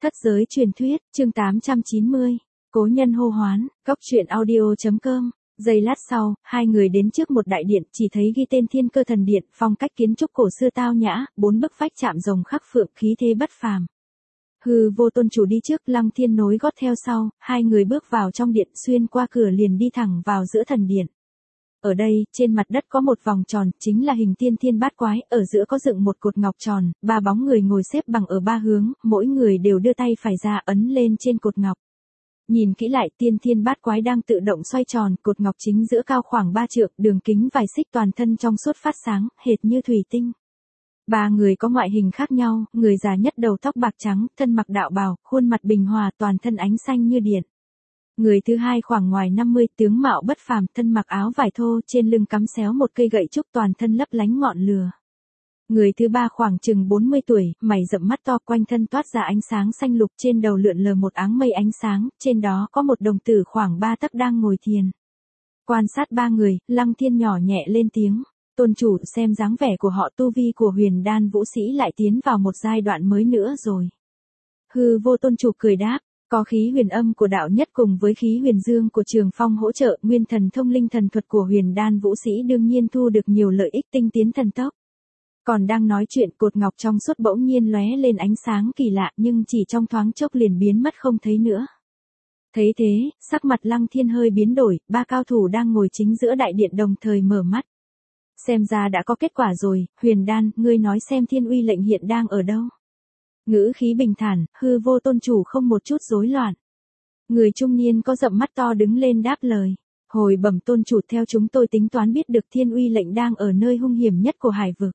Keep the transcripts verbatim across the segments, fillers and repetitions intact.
Thất giới truyền thuyết, chương tám trăm chín mươi. Cố nhân hô hoán, góc truyện audio.com. Giây lát sau, hai người đến trước một đại điện, chỉ thấy ghi tên Thiên Cơ Thần Điện, phong cách kiến trúc cổ xưa tao nhã, bốn bức vách chạm rồng khắc phượng, khí thế bất phàm. Hư Vô Tôn chủ đi trước, Lăng Thiên nối gót theo sau, hai người bước vào trong điện, xuyên qua cửa liền đi thẳng vào giữa thần điện. Ở đây, trên mặt đất có một vòng tròn, chính là hình tiên thiên bát quái, ở giữa có dựng một cột ngọc tròn, ba bóng người ngồi xếp bằng ở ba hướng, mỗi người đều đưa tay phải ra ấn lên trên cột ngọc. Nhìn kỹ lại, tiên thiên bát quái đang tự động xoay tròn, cột ngọc chính giữa cao khoảng ba trượng, đường kính vài xích, toàn thân trong suốt phát sáng, hệt như thủy tinh. Ba người có ngoại hình khác nhau, người già nhất đầu tóc bạc trắng, thân mặc đạo bào, khuôn mặt bình hòa, toàn thân ánh xanh như điện. Người thứ hai khoảng ngoài năm mươi, tướng mạo bất phàm, thân mặc áo vải thô, trên lưng cắm xéo một cây gậy trúc, toàn thân lấp lánh ngọn lửa. Người thứ ba khoảng chừng bốn mươi tuổi, mày rậm mắt to, quanh thân toát ra ánh sáng xanh lục, trên đầu lượn lờ một áng mây ánh sáng, trên đó có một đồng tử khoảng ba tấc đang ngồi thiền. Quan sát ba người, Lăng Thiên nhỏ nhẹ lên tiếng, tôn chủ, xem dáng vẻ của họ, tu vi của huyền đan vũ sĩ lại tiến vào một giai đoạn mới nữa rồi. Hư Vô Tôn chủ cười đáp, có khí huyền âm của đạo nhất cùng với khí huyền dương của Trường Phong hỗ trợ, nguyên thần thông linh thần thuật của huyền đan vũ sĩ đương nhiên thu được nhiều lợi ích tinh tiến thần tốc. Còn đang nói chuyện, cột ngọc trong suốt bỗng nhiên lóe lên ánh sáng kỳ lạ, nhưng chỉ trong thoáng chốc liền biến mất không thấy nữa. Thấy thế, sắc mặt Lăng Thiên hơi biến đổi, ba cao thủ đang ngồi chính giữa đại điện đồng thời mở mắt. Xem ra đã có kết quả rồi, huyền đan, ngươi nói xem thiên uy lệnh hiện đang ở đâu. Ngữ khí bình thản, Hư Vô Tôn chủ không một chút rối loạn. Người trung niên có rậm mắt to đứng lên đáp lời. Hồi bẩm tôn chủ, theo chúng tôi tính toán biết được thiên uy lệnh đang ở nơi hung hiểm nhất của hải vực.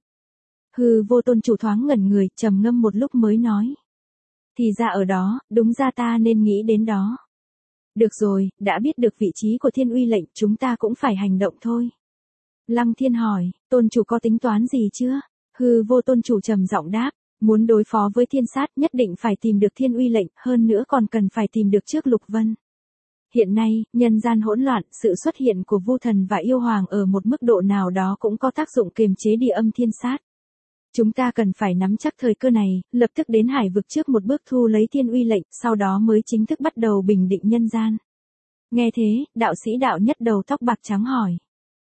Hư Vô Tôn chủ thoáng ngẩn người, trầm ngâm một lúc mới nói. Thì ra ở đó, đúng ra ta nên nghĩ đến đó. Được rồi, đã biết được vị trí của thiên uy lệnh, chúng ta cũng phải hành động thôi. Lăng Thiên hỏi, tôn chủ có tính toán gì chưa? Hư Vô Tôn chủ trầm giọng đáp. Muốn đối phó với thiên sát nhất định phải tìm được thiên uy lệnh, hơn nữa còn cần phải tìm được trước Lục Vân. Hiện nay, nhân gian hỗn loạn, sự xuất hiện của Vu Thần và Yêu Hoàng ở một mức độ nào đó cũng có tác dụng kiềm chế địa âm thiên sát. Chúng ta cần phải nắm chắc thời cơ này, lập tức đến hải vực trước một bước thu lấy thiên uy lệnh, sau đó mới chính thức bắt đầu bình định nhân gian. Nghe thế, đạo sĩ đạo nhất đầu tóc bạc trắng hỏi.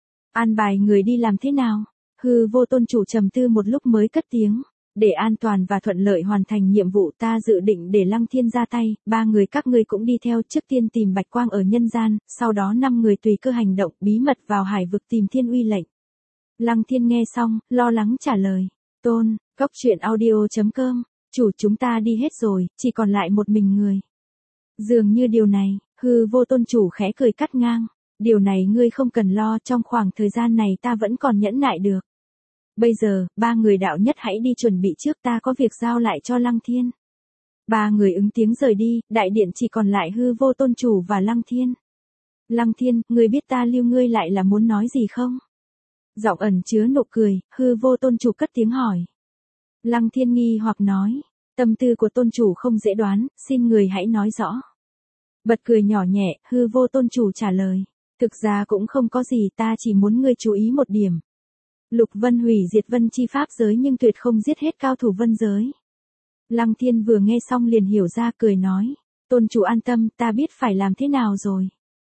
An bài người đi làm thế nào? Hư Vô Tôn chủ trầm tư một lúc mới cất tiếng. Để an toàn và thuận lợi hoàn thành nhiệm vụ, ta dự định để Lăng Thiên ra tay, ba người các ngươi cũng đi theo, trước tiên tìm Bạch Quang ở nhân gian, sau đó năm người tùy cơ hành động, bí mật vào hải vực tìm thiên uy lệnh. Lăng Thiên nghe xong, lo lắng trả lời. Tôn, góc truyện audio.com, chủ chúng ta đi hết rồi, chỉ còn lại một mình người. Dường như điều này, Hư Vô Tôn chủ khẽ cười cắt ngang. Điều này ngươi không cần lo, trong khoảng thời gian này ta vẫn còn nhẫn nại được. Bây giờ, ba người đạo nhất hãy đi chuẩn bị trước, ta có việc giao lại cho Lăng Thiên. Ba người ứng tiếng rời đi, đại điện chỉ còn lại Hư Vô Tôn chủ và Lăng Thiên. Lăng Thiên, ngươi biết ta lưu ngươi lại là muốn nói gì không? Giọng ẩn chứa nụ cười, Hư Vô Tôn chủ cất tiếng hỏi. Lăng Thiên nghi hoặc nói, tâm tư của tôn chủ không dễ đoán, xin người hãy nói rõ. Bật cười nhỏ nhẹ, Hư Vô Tôn chủ trả lời, thực ra cũng không có gì, ta chỉ muốn ngươi chú ý một điểm. Lục Vân hủy diệt Vân chi pháp giới nhưng tuyệt không giết hết cao thủ Vân giới. Lăng Thiên vừa nghe xong liền hiểu ra, cười nói, tôn chủ an tâm, ta biết phải làm thế nào rồi.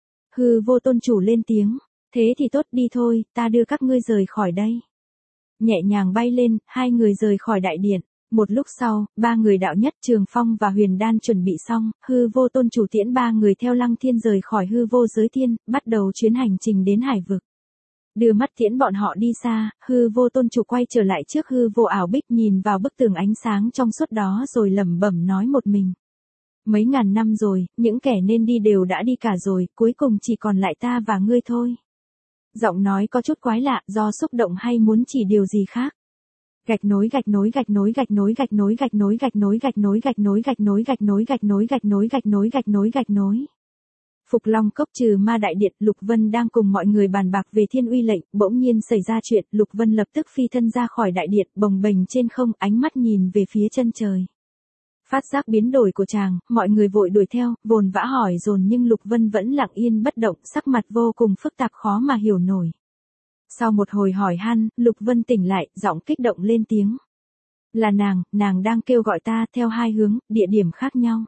Hư Vô Tôn chủ lên tiếng, thế thì tốt, đi thôi, ta đưa các ngươi rời khỏi đây. Nhẹ nhàng bay lên, hai người rời khỏi đại điện. Một lúc sau, ba người đạo nhất, Trường Phong và Huyền Đan chuẩn bị xong, Hư Vô Tôn chủ tiễn ba người theo Lăng Thiên rời khỏi hư vô giới thiên, bắt đầu chuyến hành trình đến hải vực. Đưa mắt tiễn bọn họ đi xa, Hư Vô Tôn chủ quay trở lại trước hư vô ảo bích, nhìn vào bức tường ánh sáng trong suốt đó rồi lẩm bẩm nói một mình. Mấy ngàn năm rồi, những kẻ nên đi đều đã đi cả rồi, cuối cùng chỉ còn lại ta và ngươi thôi. Giọng nói có chút quái lạ, do xúc động hay muốn chỉ điều gì khác. Gạch nối gạch nối gạch nối gạch nối gạch nối gạch nối gạch nối gạch nối gạch nối gạch nối gạch nối gạch nối gạch nối gạch nối gạch nối gạch nối. Phục Long cốc trừ ma đại điện, Lục Vân đang cùng mọi người bàn bạc về thiên uy lệnh, bỗng nhiên xảy ra chuyện, Lục Vân lập tức phi thân ra khỏi đại điện, bồng bềnh trên không, ánh mắt nhìn về phía chân trời. Phát giác biến đổi của chàng, mọi người vội đuổi theo, vồn vã hỏi dồn nhưng Lục Vân vẫn lặng yên bất động, sắc mặt vô cùng phức tạp khó mà hiểu nổi. Sau một hồi hỏi han, Lục Vân tỉnh lại, giọng kích động lên tiếng. Là nàng, nàng đang kêu gọi ta theo hai hướng, địa điểm khác nhau.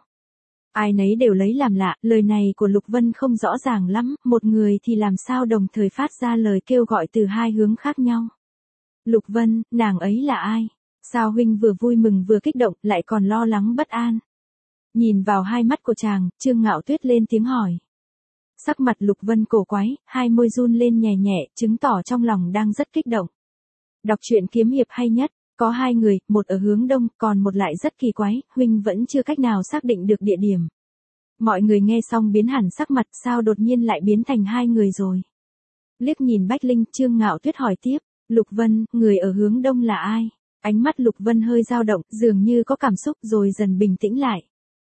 Ai nấy đều lấy làm lạ, lời này của Lục Vân không rõ ràng lắm, một người thì làm sao đồng thời phát ra lời kêu gọi từ hai hướng khác nhau. Lục Vân, nàng ấy là ai? Sao huynh vừa vui mừng vừa kích động, lại còn lo lắng bất an? Nhìn vào hai mắt của chàng, Trương Ngạo Tuyết lên tiếng hỏi. Sắc mặt Lục Vân cổ quái, hai môi run lên nhẹ nhẹ, chứng tỏ trong lòng đang rất kích động. Đọc truyện kiếm hiệp hay nhất, có hai người, một ở hướng đông, còn một lại rất kỳ quái, huynh vẫn chưa cách nào xác định được địa điểm. Mọi người nghe xong biến hẳn sắc mặt, sao đột nhiên lại biến thành hai người rồi. Liếc nhìn Bách Linh, Trương Ngạo Tuyết hỏi tiếp, Lục Vân, người ở hướng đông là ai? Ánh mắt Lục Vân hơi dao động, dường như có cảm xúc rồi dần bình tĩnh lại.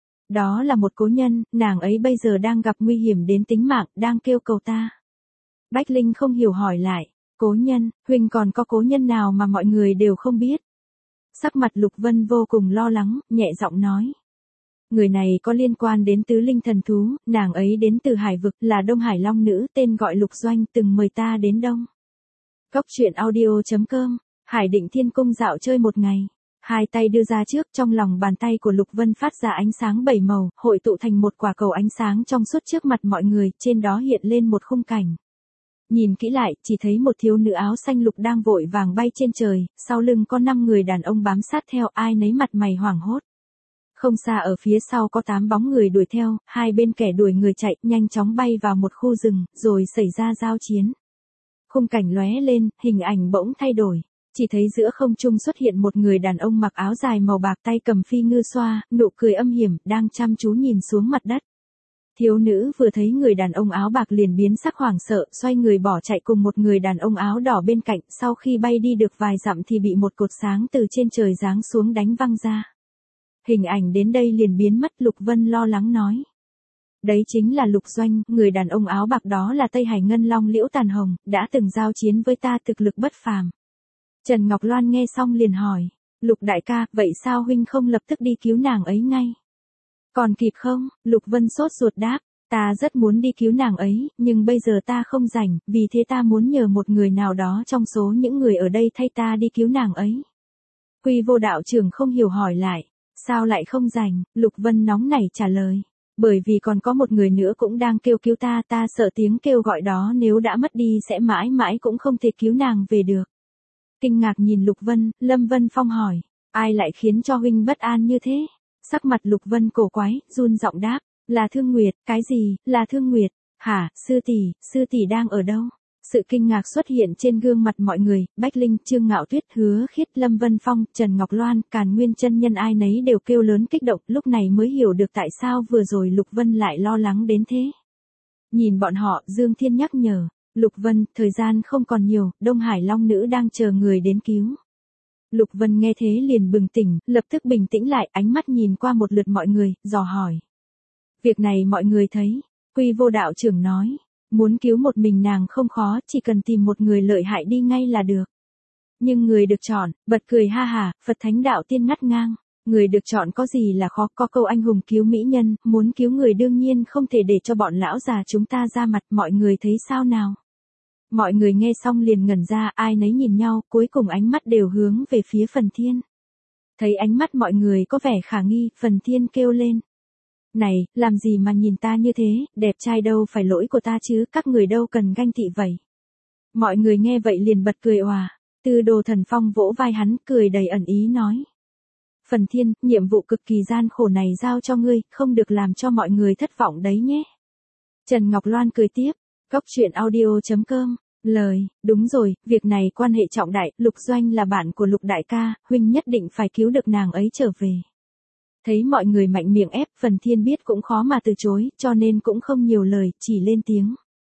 Đó là một cố nhân, nàng ấy bây giờ đang gặp nguy hiểm đến tính mạng, đang kêu cầu ta. Bách Linh không hiểu hỏi lại, cố nhân, huynh còn có cố nhân nào mà mọi người đều không biết? Sắc mặt Lục Vân vô cùng lo lắng, nhẹ giọng nói. Người này có liên quan đến tứ linh thần thú, nàng ấy đến từ Hải Vực, là Đông Hải Long Nữ, tên gọi Lục Doanh, từng mời ta đến Đông. Cốc truyện audio chấm com, Hải Định Thiên Cung dạo chơi một ngày. Hai tay đưa ra trước, trong lòng bàn tay của Lục Vân phát ra ánh sáng bảy màu, hội tụ thành một quả cầu ánh sáng trong suốt trước mặt mọi người, trên đó hiện lên một khung cảnh. Nhìn kỹ lại, chỉ thấy một thiếu nữ áo xanh lục đang vội vàng bay trên trời, sau lưng có năm người đàn ông bám sát theo, ai nấy mặt mày hoảng hốt. Không xa ở phía sau có tám bóng người đuổi theo, hai bên kẻ đuổi người chạy, nhanh chóng bay vào một khu rừng, rồi xảy ra giao chiến. Khung cảnh lóe lên, hình ảnh bỗng thay đổi. Chỉ thấy giữa không trung xuất hiện một người đàn ông mặc áo dài màu bạc, tay cầm phi ngư xoa, nụ cười âm hiểm, đang chăm chú nhìn xuống mặt đất. Thiếu nữ vừa thấy người đàn ông áo bạc liền biến sắc hoảng sợ, xoay người bỏ chạy cùng một người đàn ông áo đỏ bên cạnh, sau khi bay đi được vài dặm thì bị một cột sáng từ trên trời giáng xuống đánh văng ra. Hình ảnh đến đây liền biến mất, Lục Vân lo lắng nói. Đấy chính là Lục Doanh, người đàn ông áo bạc đó là Tây Hải Ngân Long Liễu Tàn Hồng, đã từng giao chiến với ta, thực lực bất phàm. Trần Ngọc Loan nghe xong liền hỏi, Lục đại ca, vậy sao huynh không lập tức đi cứu nàng ấy ngay? Còn kịp không? Lục Vân sốt ruột đáp, ta rất muốn đi cứu nàng ấy, nhưng bây giờ ta không rảnh, vì thế ta muốn nhờ một người nào đó trong số những người ở đây thay ta đi cứu nàng ấy. Quy Vô đạo trưởng không hiểu hỏi lại, sao lại không rảnh? Lục Vân nóng nảy trả lời, bởi vì còn có một người nữa cũng đang kêu cứu ta, ta sợ tiếng kêu gọi đó nếu đã mất đi sẽ mãi mãi cũng không thể cứu nàng về được. Kinh ngạc nhìn Lục Vân, Lâm Vân Phong hỏi, ai lại khiến cho huynh bất an như thế? Sắc mặt Lục Vân cổ quái, run giọng đáp, là Thương Nguyệt. Cái gì, là Thương Nguyệt? Hả, sư tỷ, sư tỷ đang ở đâu? Sự kinh ngạc xuất hiện trên gương mặt mọi người, Bách Linh, Trương Ngạo Tuyết, Hứa Khiết, Lâm Vân Phong, Trần Ngọc Loan, Càn Nguyên chân nhân ai nấy đều kêu lớn kích động, lúc này mới hiểu được tại sao vừa rồi Lục Vân lại lo lắng đến thế. Nhìn bọn họ, Dương Thiên nhắc nhở, Lục Vân, thời gian không còn nhiều, Đông Hải Long Nữ đang chờ người đến cứu. Lục Vân nghe thế liền bừng tỉnh, lập tức bình tĩnh lại, ánh mắt nhìn qua một lượt mọi người, dò hỏi. Việc này mọi người thấy, Quy Vô đạo trưởng nói, muốn cứu một mình nàng không khó, chỉ cần tìm một người lợi hại đi ngay là được. Nhưng người được chọn, bật cười ha hà, Phật Thánh Đạo Tiên ngắt ngang, người được chọn có gì là khó, có câu anh hùng cứu mỹ nhân, muốn cứu người đương nhiên không thể để cho bọn lão già chúng ta ra mặt, mọi người thấy sao nào? Mọi người nghe xong liền ngẩn ra, ai nấy nhìn nhau, cuối cùng ánh mắt đều hướng về phía Phần Thiên. Thấy ánh mắt mọi người có vẻ khả nghi, Phần Thiên kêu lên. Này, làm gì mà nhìn ta như thế, đẹp trai đâu phải lỗi của ta chứ, các người đâu cần ganh tị vậy. Mọi người nghe vậy liền bật cười òa, Tư Đồ Thần Phong vỗ vai hắn, cười đầy ẩn ý nói. Phần Thiên, nhiệm vụ cực kỳ gian khổ này giao cho ngươi, không được làm cho mọi người thất vọng đấy nhé. Trần Ngọc Loan cười tiếp, cốc truyện audio chấm com, lời, đúng rồi, việc này quan hệ trọng đại, Lục Doanh là bạn của Lục đại ca, huynh nhất định phải cứu được nàng ấy trở về. Thấy mọi người mạnh miệng ép, Phần Thiên biết cũng khó mà từ chối, cho nên cũng không nhiều lời, chỉ lên tiếng.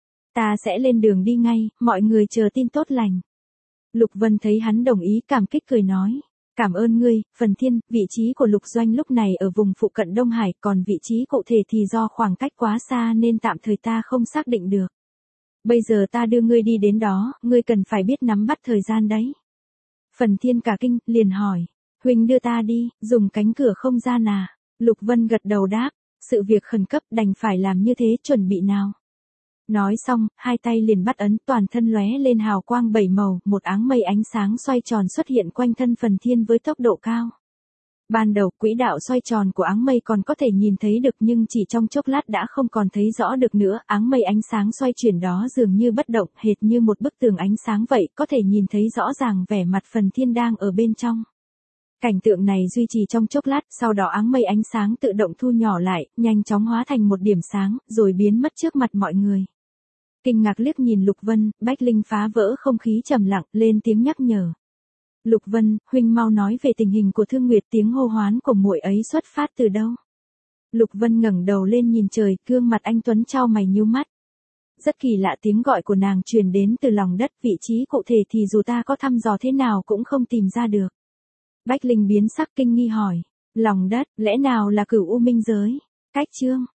Ta sẽ lên đường đi ngay, mọi người chờ tin tốt lành. Lục Vân thấy hắn đồng ý cảm kích cười nói. Cảm ơn ngươi, Phần Thiên, vị trí của Lục Doanh lúc này ở vùng phụ cận Đông Hải, còn vị trí cụ thể thì do khoảng cách quá xa nên tạm thời ta không xác định được. Bây giờ ta đưa ngươi đi đến đó, ngươi cần phải biết nắm bắt thời gian đấy. Phần Thiên cả kinh, liền hỏi. Huynh đưa ta đi, dùng cánh cửa không gian à? Lục Vân gật đầu đáp, sự việc khẩn cấp đành phải làm như thế, chuẩn bị nào. Nói xong, hai tay liền bắt ấn, toàn thân lóe lên hào quang bảy màu, một áng mây ánh sáng xoay tròn xuất hiện quanh thân Phần Thiên với tốc độ cao. Ban đầu, quỹ đạo xoay tròn của áng mây còn có thể nhìn thấy được nhưng chỉ trong chốc lát đã không còn thấy rõ được nữa, áng mây ánh sáng xoay chuyển đó dường như bất động, hệt như một bức tường ánh sáng vậy, có thể nhìn thấy rõ ràng vẻ mặt Phần Thiên đang ở bên trong. Cảnh tượng này duy trì trong chốc lát, sau đó áng mây ánh sáng tự động thu nhỏ lại, nhanh chóng hóa thành một điểm sáng, rồi biến mất trước mặt mọi người. Kinh ngạc liếc nhìn Lục Vân, Bách Linh phá vỡ không khí trầm lặng, lên tiếng nhắc nhở. Lục Vân, huynh mau nói về tình hình của Thương Nguyệt, tiếng hô hoán của muội ấy xuất phát từ đâu? Lục Vân ngẩng đầu lên nhìn trời, gương mặt anh tuấn chau mày nhíu mắt. Rất kỳ lạ, tiếng gọi của nàng truyền đến từ lòng đất, vị trí cụ thể thì dù ta có thăm dò thế nào cũng không tìm ra được. Bách Linh biến sắc kinh nghi hỏi, lòng đất, lẽ nào là Cửu U Minh giới? Cách chương